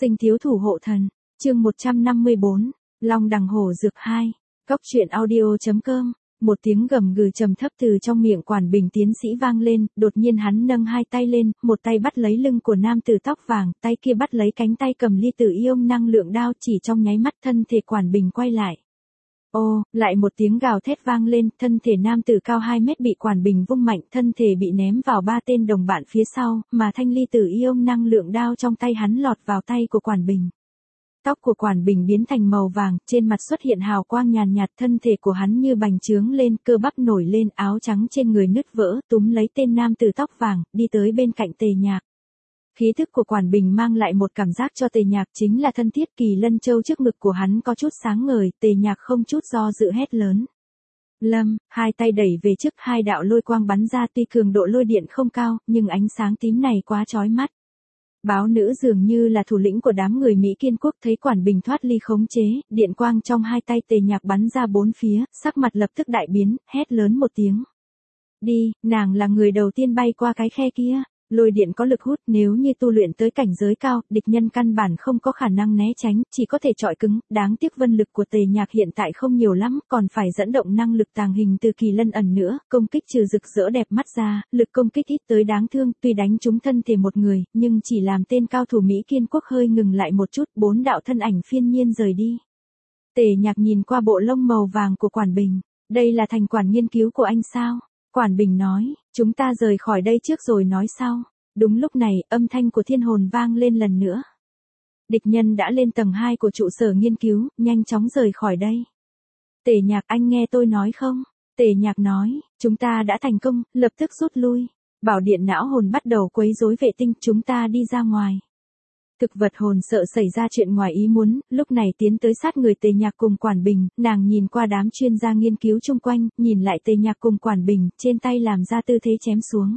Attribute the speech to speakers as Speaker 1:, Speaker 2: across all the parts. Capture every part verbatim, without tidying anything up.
Speaker 1: Sinh thiếu thủ hộ thần, chương một trăm năm mươi bốn, Long đằng hổ dược hai, Cóc truyện audio.com. Một tiếng gầm gừ trầm thấp từ trong miệng Quản Bình tiến sĩ vang lên, đột nhiên hắn nâng hai tay lên, một tay bắt lấy lưng của nam tử tóc vàng, tay kia bắt lấy cánh tay cầm ly tử ion năng lượng đao, chỉ trong nháy mắt thân thể Quản Bình quay lại. Ô, lại một tiếng gào thét vang lên, thân thể nam tử cao hai mét bị Quản Bình vung mạnh, thân thể bị ném vào ba tên đồng bạn phía sau, mà thanh ly tử ion năng lượng đao trong tay hắn lọt vào tay của Quản Bình. Tóc của Quản Bình biến thành màu vàng, trên mặt xuất hiện hào quang nhàn nhạt, thân thể của hắn như bành trướng lên, cơ bắp nổi lên, áo trắng trên người nứt vỡ, túm lấy tên nam tử tóc vàng, đi tới bên cạnh Tề Nhạc. Khí thức của Quản Bình mang lại một cảm giác cho Tề Nhạc chính là thân thiết. Kỳ lân châu trước ngực của hắn có chút sáng ngời, Tề Nhạc không chút do dự hét lớn. Lâm, hai tay đẩy về trước, hai đạo lôi quang bắn ra, tuy cường độ lôi điện không cao, nhưng ánh sáng tím này quá chói mắt. Báo nữ dường như là thủ lĩnh của đám người Mỹ Kiên Quốc, thấy Quản Bình thoát ly khống chế, điện quang trong hai tay Tề Nhạc bắn ra bốn phía, sắc mặt lập tức đại biến, hét lớn một tiếng. Đi, nàng là người đầu tiên bay qua cái khe kia. Lôi điện có lực hút, nếu như tu luyện tới cảnh giới cao, địch nhân căn bản không có khả năng né tránh, chỉ có thể chọi cứng. Đáng tiếc vân lực của Tề Nhạc hiện tại không nhiều lắm, còn phải dẫn động năng lực tàng hình từ kỳ lân ẩn nữa, công kích trừ rực rỡ đẹp mắt ra, lực công kích ít tới đáng thương, tuy đánh trúng thân thể một người, nhưng chỉ làm tên cao thủ Mỹ Kiên Quốc hơi ngừng lại một chút, bốn đạo thân ảnh phiên nhiên rời đi. Tề Nhạc nhìn qua bộ lông màu vàng của Quản Bình, đây là thành quả nghiên cứu của anh sao? Quản Bình nói, chúng ta rời khỏi đây trước rồi nói sau. Đúng lúc này, âm thanh của thiên hồn vang lên lần nữa. Địch nhân đã lên tầng hai của trụ sở nghiên cứu, nhanh chóng rời khỏi đây. Tề Nhạc, anh nghe tôi nói không? Tề Nhạc nói, chúng ta đã thành công, lập tức rút lui. Bảo điện não hồn bắt đầu quấy rối vệ tinh, chúng ta đi ra ngoài. Thực vật hồn sợ xảy ra chuyện ngoài ý muốn, lúc này tiến tới sát người Tề Nhạc cùng Quản Bình, nàng nhìn qua đám chuyên gia nghiên cứu chung quanh, nhìn lại Tề Nhạc cùng Quản Bình, trên tay làm ra tư thế chém xuống.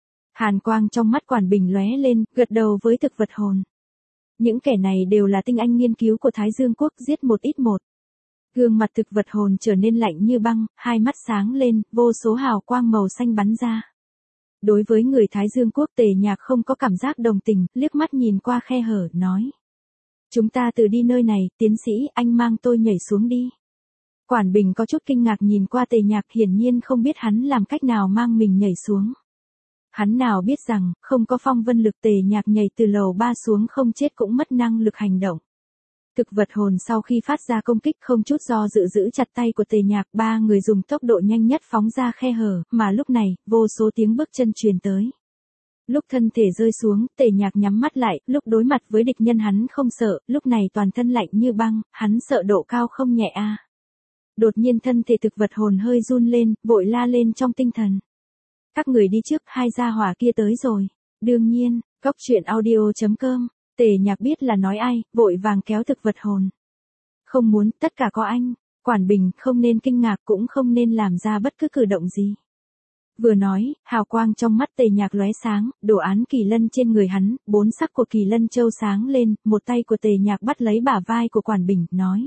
Speaker 1: Hàn quang trong mắt Quản Bình lóe lên, gật đầu với thực vật hồn. Những kẻ này đều là tinh anh nghiên cứu của Thái Dương Quốc, giết một ít một. Gương mặt thực vật hồn trở nên lạnh như băng, hai mắt sáng lên, vô số hào quang màu xanh bắn ra. Đối với người Thái Dương Quốc, Tề Nhạc không có cảm giác đồng tình, liếc mắt nhìn qua khe hở, nói. Chúng ta từ đi nơi này, tiến sĩ, anh mang tôi nhảy xuống đi. Quản Bình có chút kinh ngạc nhìn qua Tề Nhạc, hiển nhiên không biết hắn làm cách nào mang mình nhảy xuống. Hắn nào biết rằng, không có phong vân lực, Tề Nhạc nhảy từ lầu ba xuống không chết cũng mất năng lực hành động. Thực vật hồn sau khi phát ra công kích không chút do dự giữ chặt tay của Tề Nhạc, ba người dùng tốc độ nhanh nhất phóng ra khe hở, mà lúc này, vô số tiếng bước chân truyền tới. Lúc thân thể rơi xuống, Tề Nhạc nhắm mắt lại, lúc đối mặt với địch nhân hắn không sợ, lúc này toàn thân lạnh như băng, hắn sợ độ cao không nhẹ a. À. Đột nhiên thân thể thực vật hồn hơi run lên, vội la lên trong tinh thần. Các người đi trước, hai gia hỏa kia tới rồi. Đương nhiên, Cóc truyện audio.com. Tề Nhạc biết là nói ai, vội vàng kéo thực vật hồn. Không muốn, tất cả có anh. Quản Bình không nên kinh ngạc, cũng không nên làm ra bất cứ cử động gì. Vừa nói, hào quang trong mắt Tề Nhạc lóe sáng, đồ án kỳ lân trên người hắn, bốn sắc của kỳ lân châu sáng lên, một tay của Tề Nhạc bắt lấy bả vai của Quản Bình, nói.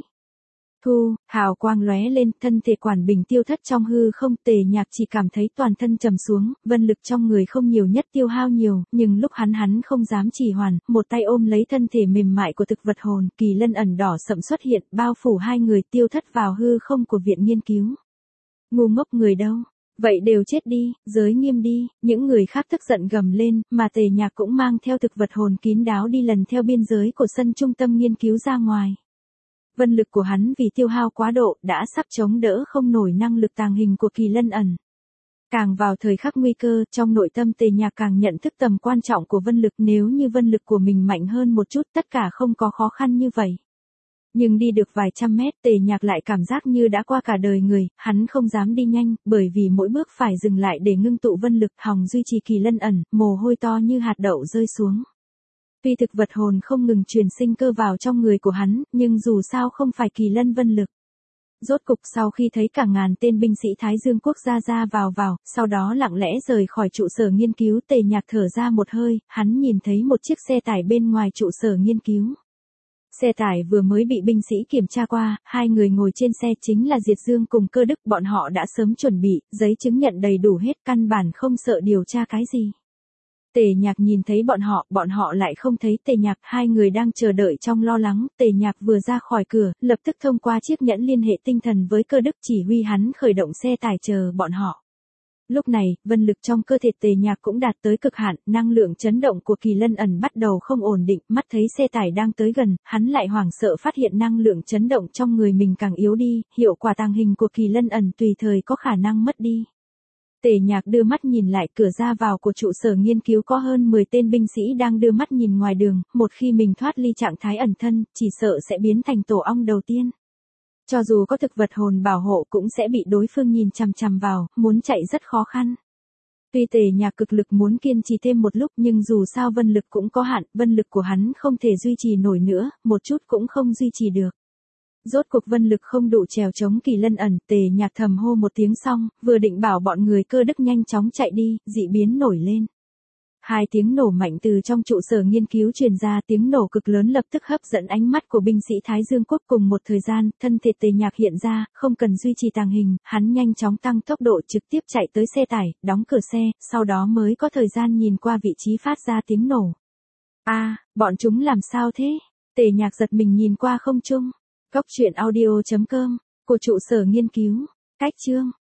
Speaker 1: Thu, hào quang lóe lên, thân thể Quản Bình tiêu thất trong hư không. Tề Nhạc chỉ cảm thấy toàn thân trầm xuống, vân lực trong người không nhiều nhất tiêu hao nhiều, nhưng lúc hắn hắn không dám trì hoãn, một tay ôm lấy thân thể mềm mại của thực vật hồn, kỳ lân ẩn đỏ sẫm xuất hiện, bao phủ hai người, tiêu thất vào hư không của viện nghiên cứu. Ngu ngốc người đâu? Vậy đều chết đi, giới nghiêm đi. Những người khác tức giận gầm lên, mà Tề Nhạc cũng mang theo thực vật hồn kín đáo đi lần theo biên giới của sân trung tâm nghiên cứu ra ngoài. Vân lực của hắn vì tiêu hao quá độ, đã sắp chống đỡ không nổi năng lực tàng hình của kỳ lân ẩn. Càng vào thời khắc nguy cơ, trong nội tâm Tề Nhạc càng nhận thức tầm quan trọng của vân lực, nếu như vân lực của mình mạnh hơn một chút, tất cả không có khó khăn như vậy. Nhưng đi được vài trăm mét, Tề Nhạc lại cảm giác như đã qua cả đời người, hắn không dám đi nhanh, bởi vì mỗi bước phải dừng lại để ngưng tụ vân lực, hòng duy trì kỳ lân ẩn, mồ hôi to như hạt đậu rơi xuống. Tuy thực vật hồn không ngừng truyền sinh cơ vào trong người của hắn, nhưng dù sao không phải kỳ lân vân lực. Rốt cục sau khi thấy cả ngàn tên binh sĩ Thái Dương Quốc ra ra vào vào, sau đó lặng lẽ rời khỏi trụ sở nghiên cứu, Tề Nhạc thở ra một hơi, hắn nhìn thấy một chiếc xe tải bên ngoài trụ sở nghiên cứu. Xe tải vừa mới bị binh sĩ kiểm tra qua, hai người ngồi trên xe chính là Diệt Dương cùng Cơ Đức, bọn họ đã sớm chuẩn bị, giấy chứng nhận đầy đủ hết, căn bản không sợ điều tra cái gì. Tề Nhạc nhìn thấy bọn họ, bọn họ lại không thấy Tề Nhạc, hai người đang chờ đợi trong lo lắng, Tề Nhạc vừa ra khỏi cửa, lập tức thông qua chiếc nhẫn liên hệ tinh thần với Cơ Đức chỉ huy hắn khởi động xe tải chờ bọn họ. Lúc này, vân lực trong cơ thể Tề Nhạc cũng đạt tới cực hạn, năng lượng chấn động của Kỳ Lân ẩn bắt đầu không ổn định, mắt thấy xe tải đang tới gần, hắn lại hoảng sợ phát hiện năng lượng chấn động trong người mình càng yếu đi, hiệu quả tàng hình của Kỳ Lân ẩn tùy thời có khả năng mất đi. Tề Nhạc đưa mắt nhìn lại cửa ra vào của trụ sở nghiên cứu có hơn mười tên binh sĩ đang đưa mắt nhìn ngoài đường, một khi mình thoát ly trạng thái ẩn thân, chỉ sợ sẽ biến thành tổ ong đầu tiên. Cho dù có thực vật hồn bảo hộ cũng sẽ bị đối phương nhìn chằm chằm vào, muốn chạy rất khó khăn. Tuy Tề Nhạc cực lực muốn kiên trì thêm một lúc nhưng dù sao vân lực cũng có hạn, vân lực của hắn không thể duy trì nổi nữa, một chút cũng không duy trì được. Rốt cuộc vân lực không đủ trèo chống Kỳ Lân ẩn, Tề Nhạc thầm hô một tiếng xong, vừa định bảo bọn người Cơ Đức nhanh chóng chạy đi, dị biến nổi lên. Hai tiếng nổ mạnh từ trong trụ sở nghiên cứu truyền ra, tiếng nổ cực lớn lập tức hấp dẫn ánh mắt của binh sĩ Thái Dương Quốc. Cùng một thời gian, thân thể Tề Nhạc hiện ra, không cần duy trì tàng hình, hắn nhanh chóng tăng tốc độ trực tiếp chạy tới xe tải, đóng cửa xe, sau đó mới có thời gian nhìn qua vị trí phát ra tiếng nổ. A, à, bọn chúng làm sao thế? Tề Nhạc giật mình nhìn qua không trung. Cốc truyện audio chấm com, của trụ sở nghiên cứu, cách chương